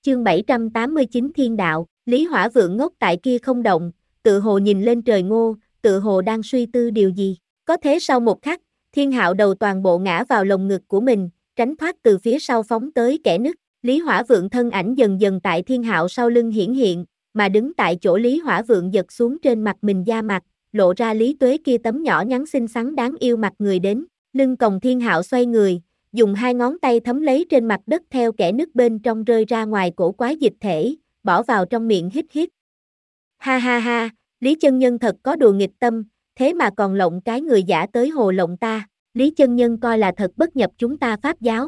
Chương 789 Thiên đạo, Lý Hỏa Vượng ngốc tại kia không động, tự hồ nhìn lên trời ngô, tự hồ đang suy tư điều gì. Có thế sau một khắc, Thiên Hạo đầu toàn bộ ngã vào lồng ngực của mình, tránh thoát từ phía sau phóng tới kẻ nứt. Lý Hỏa Vượng thân ảnh dần dần tại Thiên Hạo sau lưng hiển hiện, mà đứng tại chỗ Lý Hỏa Vượng giật xuống trên mặt mình da mặt, lộ ra Lý Tuế kia tấm nhỏ nhắn xinh xắn đáng yêu mặt người đến. Lưng còng Thiên Hạo xoay người, dùng hai ngón tay thấm lấy trên mặt đất theo kẻ nứt bên trong rơi ra ngoài cổ quái dịch thể, bỏ vào trong miệng hít hít. Ha ha ha, Lý chân nhân thật có đùa nghịch tâm, thế mà còn lộng cái người giả tới hồ lộng ta, Lý chân nhân coi là thật bất nhập chúng ta Pháp giáo.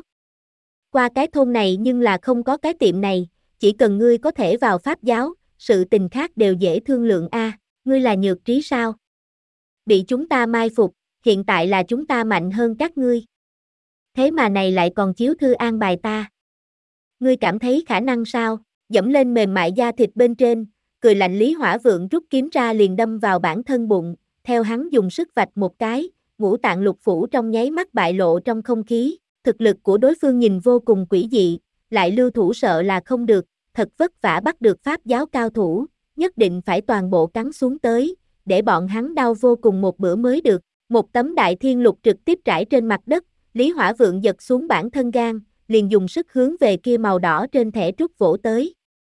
Qua cái thôn này nhưng là không có cái tiệm này, chỉ cần ngươi có thể vào Pháp giáo, sự tình khác đều dễ thương lượng a. Ngươi là nhược trí sao? Bị chúng ta mai phục, hiện tại là chúng ta mạnh hơn các ngươi. Thế mà này lại còn chiếu thư an bài ta. Ngươi cảm thấy khả năng sao? Dẫm lên mềm mại da thịt bên trên, cười lạnh Lý Hỏa Vượng rút kiếm ra liền đâm vào bản thân bụng, theo hắn dùng sức vạch một cái, ngũ tạng lục phủ trong nháy mắt bại lộ trong không khí, thực lực của đối phương nhìn vô cùng quỷ dị, lại lưu thủ sợ là không được, thật vất vả bắt được Pháp giáo cao thủ, nhất định phải toàn bộ cắn xuống tới, để bọn hắn đau vô cùng một bữa mới được. Một tấm đại thiên lục trực tiếp trải trên mặt đất, Lý Hỏa Vượng giật xuống bản thân gan, liền dùng sức hướng về kia màu đỏ trên thẻ trúc vỗ tới.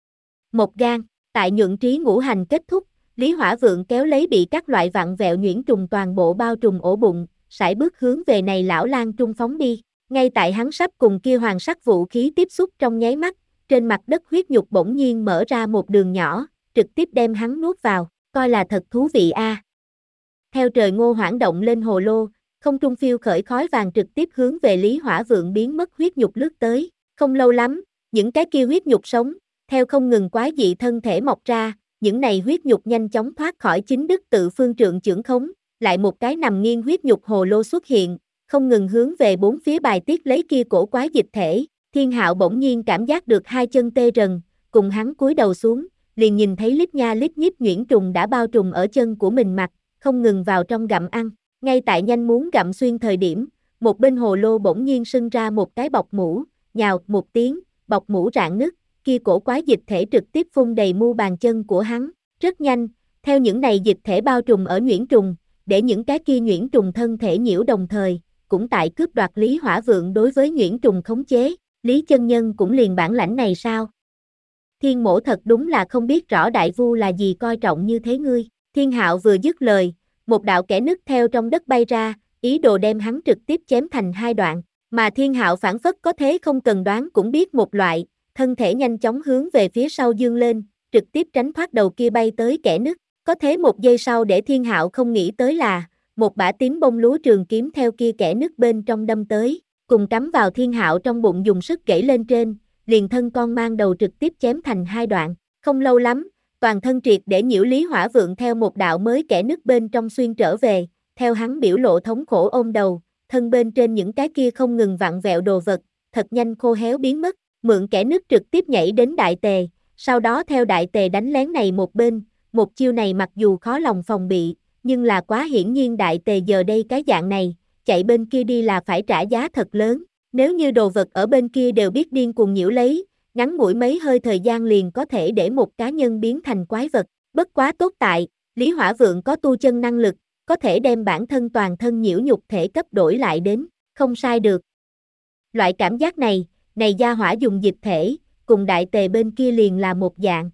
Một gan, tại nhuận trí ngũ hành kết thúc, Lý Hỏa Vượng kéo lấy bị các loại vặn vẹo nhuyễn trùng toàn bộ bao trùm ổ bụng, sải bước hướng về này lão lang trung phóng đi. Ngay tại hắn sắp cùng kia hoàng sắc vũ khí tiếp xúc trong nháy mắt, trên mặt đất huyết nhục bỗng nhiên mở ra một đường nhỏ, trực tiếp đem hắn nuốt vào, coi là thật thú vị a. Theo trời ngô hoảng động lên hồ lô, không trung phiêu khởi khói vàng trực tiếp hướng về Lý Hỏa Vượng biến mất huyết nhục lướt tới. Không lâu lắm, những cái kia huyết nhục sống, theo không ngừng quái dị thân thể mọc ra, những này huyết nhục nhanh chóng thoát khỏi chính đức tự phương trượng chưởng khống, lại một cái nằm nghiêng huyết nhục hồ lô xuất hiện, không ngừng hướng về bốn phía bài tiết lấy kia cổ quái dịch thể. Thiên Hạo bỗng nhiên cảm giác được hai chân tê rần, cùng hắn cúi đầu xuống, liền nhìn thấy lít nha lít nhít nhuyễn trùng đã bao trùm ở chân của mình mặt, không ngừng vào trong gặm ăn. Ngay tại nhanh muốn gặm xuyên thời điểm, một bên hồ lô bỗng nhiên sưng ra một cái bọc mũ, nhào một tiếng, bọc mũ rạn nứt, kia cổ quái dịch thể trực tiếp phun đầy mu bàn chân của hắn. Rất nhanh, theo những này dịch thể bao trùm ở nhuyễn trùng, để những cái kia nhuyễn trùng thân thể nhiễu đồng thời, cũng tại cướp đoạt Lý Hỏa Vượng đối với nhuyễn trùng khống chế. Lý chân nhân cũng liền bản lãnh này sao? Thiên mổ thật đúng là không biết rõ đại vu là gì coi trọng như thế ngươi. Thiên Hạo vừa dứt lời, một đạo kẽ nứt theo trong đất bay ra, ý đồ đem hắn trực tiếp chém thành hai đoạn, mà Thiên Hạo phản phất có thế không cần đoán cũng biết một loại, thân thể nhanh chóng hướng về phía sau dương lên, trực tiếp tránh thoát đầu kia bay tới kẽ nứt. Có thế một giây sau để Thiên Hạo không nghĩ tới là, một bả tím bông lúa trường kiếm theo kia kẽ nứt bên trong đâm tới, cùng cắm vào Thiên Hạo trong bụng dùng sức gãy lên trên, liền thân con mang đầu trực tiếp chém thành hai đoạn. Không lâu lắm, toàn thân triệt để nhiễu Lý Hỏa Vượng theo một đạo mới kẽ nứt bên trong xuyên trở về, theo hắn biểu lộ thống khổ ôm đầu, thân bên trên những cái kia không ngừng vặn vẹo đồ vật, thật nhanh khô héo biến mất, mượn kẽ nứt trực tiếp nhảy đến đại tề, sau đó theo đại tề đánh lén này một bên, một chiêu này mặc dù khó lòng phòng bị, nhưng là quá hiển nhiên đại tề giờ đây cái dạng này, chạy bên kia đi là phải trả giá thật lớn, nếu như đồ vật ở bên kia đều biết điên cuồng nhiễu lấy, ngắn ngủi mấy hơi thời gian liền có thể để một cá nhân biến thành quái vật. Bất quá tốt tại, Lý Hỏa Vượng có tu chân năng lực, có thể đem bản thân toàn thân nhiễu nhục thể cấp đổi lại đến, không sai được. Loại cảm giác này, gia hỏa dùng dịch thể, cùng đại tề bên kia liền là một dạng.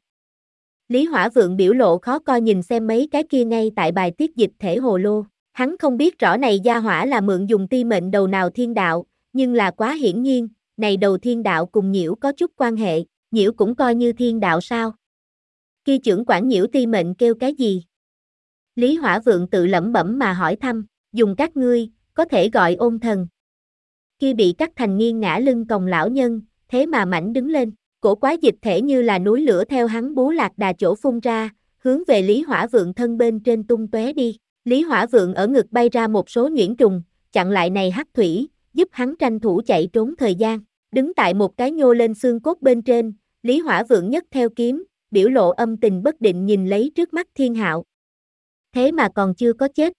Lý Hỏa Vượng biểu lộ khó coi nhìn xem mấy cái kia ngay tại bài tiết dịch thể hồ lô, hắn không biết rõ này gia hỏa là mượn dùng ti mệnh đầu nào thiên đạo, nhưng là quá hiển nhiên, này đầu thiên đạo cùng nhiễu có chút quan hệ, nhiễu cũng coi như thiên đạo sao? Kia trưởng quản nhiễu ti mệnh kêu cái gì? Lý Hỏa Vượng tự lẩm bẩm mà hỏi thăm, dùng các ngươi, có thể gọi ôn thần. Kia bị cắt thành nghiêng ngã lưng còng lão nhân, thế mà mảnh đứng lên, cổ quái dịch thể như là núi lửa theo hắn bú lạc đà chỗ phun ra, hướng về Lý Hỏa Vượng thân bên trên tung tóe đi. Lý Hỏa Vượng ở ngực bay ra một số nhuyễn trùng, chặn lại này hắc thủy, giúp hắn tranh thủ chạy trốn thời gian. Đứng tại một cái nhô lên xương cốt bên trên, Lý Hỏa Vượng nhấc theo kiếm, biểu lộ âm tình bất định nhìn lấy trước mắt Thiên Hạo. Thế mà còn chưa có chết.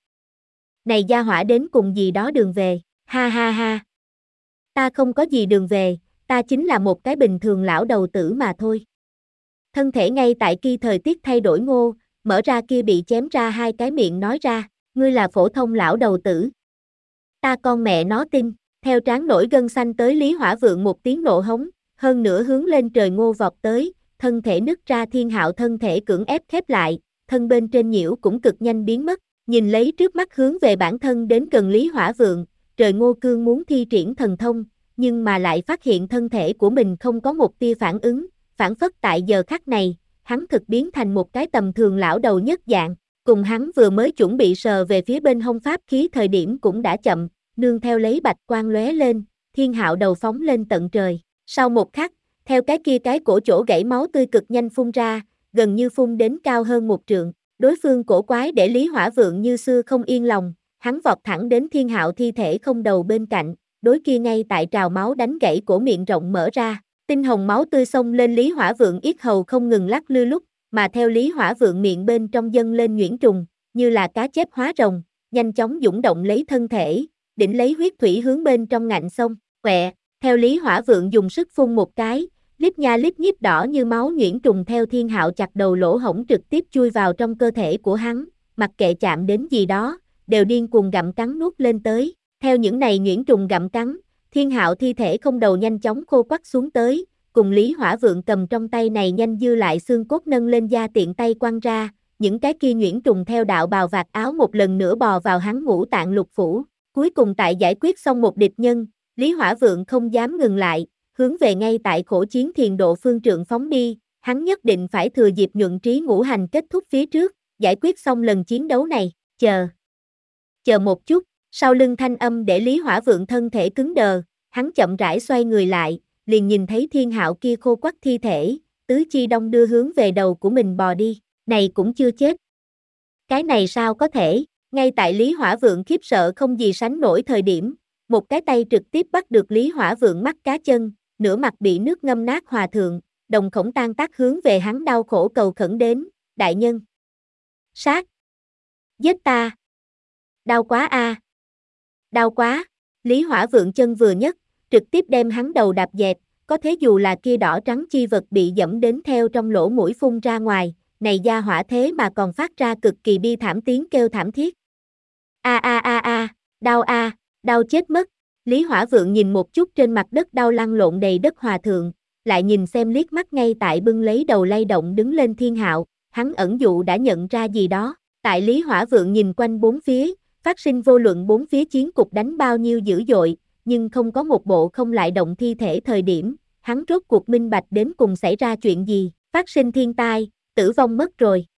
Này gia hỏa đến cùng gì đó đường về, ha ha ha. Ta không có gì đường về, ta chính là một cái bình thường lão đầu tử mà thôi. Thân thể ngay tại kia thời tiết thay đổi ngô, mở ra kia bị chém ra hai cái miệng nói ra, ngươi là phổ thông lão đầu tử. Ta con mẹ nó tin, theo trán nổi gân xanh tới Lý Hỏa Vượng một tiếng nộ hống, hơn nữa hướng lên trời ngô vọt tới, thân thể nứt ra. Thiên Hạo thân thể cưỡng ép khép lại, thân bên trên nhiễu cũng cực nhanh biến mất, nhìn lấy trước mắt hướng về bản thân đến gần Lý Hỏa Vượng, trời ngô cương muốn thi triển thần thông, nhưng mà lại phát hiện thân thể của mình không có một tia phản ứng, phản phất tại giờ khắc này, hắn thực biến thành một cái tầm thường lão đầu nhất dạng, cùng hắn vừa mới chuẩn bị sờ về phía bên hông pháp khí thời điểm cũng đã chậm, nương theo lấy bạch quang lóe lên, Thiên Hạo đầu phóng lên tận trời, sau một khắc, theo cái cổ chỗ gãy máu tươi cực nhanh phun ra, gần như phun đến cao hơn một trượng, đối phương cổ quái để Lý Hỏa Vượng như xưa không yên lòng, hắn vọt thẳng đến Thiên Hạo thi thể không đầu bên cạnh, đối kia ngay tại trào máu đánh gãy cổ miệng rộng mở ra, tinh hồng máu tươi xông lên Lý Hỏa Vượng yết hầu không ngừng lắc lư lúc, mà theo Lý Hỏa Vượng miệng bên trong dâng lên nhuyễn trùng, như là cá chép hóa rồng, nhanh chóng dũng động lấy thân thể, đỉnh lấy huyết thủy hướng bên trong ngạnh sông, quẹ, theo Lý Hỏa Vượng dùng sức phun một cái, líp nha líp nhíp đỏ như máu nhuyễn trùng theo Thiên Hạo chặt đầu lỗ hổng trực tiếp chui vào trong cơ thể của hắn, mặc kệ chạm đến gì đó, đều điên cuồng gặm cắn nuốt lên tới, theo những này nhuyễn trùng gặm cắn, Thiên Hạo thi thể không đầu nhanh chóng khô quắt xuống tới, cùng Lý Hỏa Vượng cầm trong tay này nhanh dư lại xương cốt nâng lên da tiện tay quăng ra, những cái kia nhuyễn trùng theo đạo bào vạt áo một lần nữa bò vào hắn ngũ tạng lục phủ, cuối cùng tại giải quyết xong một địch nhân, Lý Hỏa Vượng không dám ngừng lại, hướng về ngay tại khổ chiến Thiền Độ phương trượng phóng đi, hắn nhất định phải thừa dịp nhuận trí ngũ hành kết thúc phía trước, giải quyết xong lần chiến đấu này, chờ một chút, sau lưng thanh âm để Lý Hỏa Vượng thân thể cứng đờ, hắn chậm rãi xoay người lại, liền nhìn thấy Thiên Hạo kia khô quắt thi thể, tứ chi đông đưa hướng về đầu của mình bò đi, này cũng chưa chết. Cái này sao có thể, ngay tại Lý Hỏa Vượng khiếp sợ không gì sánh nổi thời điểm, một cái tay trực tiếp bắt được Lý Hỏa Vượng mắt cá chân, nửa mặt bị nước ngâm nát hòa thượng, đồng khổng tan tác hướng về hắn đau khổ cầu khẩn đến, đại nhân. Sát! Giết ta! Đau quá a! Đau quá! Lý Hỏa Vượng chân vừa nhấc, trực tiếp đem hắn đầu đạp dẹp, có thế dù là kia đỏ trắng chi vật bị dẫm đến theo trong lỗ mũi phun ra ngoài, này gia hỏa thế mà còn phát ra cực kỳ bi thảm tiếng kêu thảm thiết. Đau đau chết mất. Lý Hỏa Vượng nhìn một chút trên mặt đất đau lăn lộn đầy đất hòa thượng, lại nhìn xem liếc mắt ngay tại bưng lấy đầu lay động đứng lên Thiên Hạo, hắn ẩn dụ đã nhận ra gì đó, tại Lý Hỏa Vượng nhìn quanh bốn phía, phát sinh vô luận bốn phía chiến cục đánh bao nhiêu dữ dội, nhưng không có một bộ không lại động thi thể thời điểm, hắn rốt cuộc minh bạch đến cùng xảy ra chuyện gì, phát sinh thiên tai, tử vong mất rồi.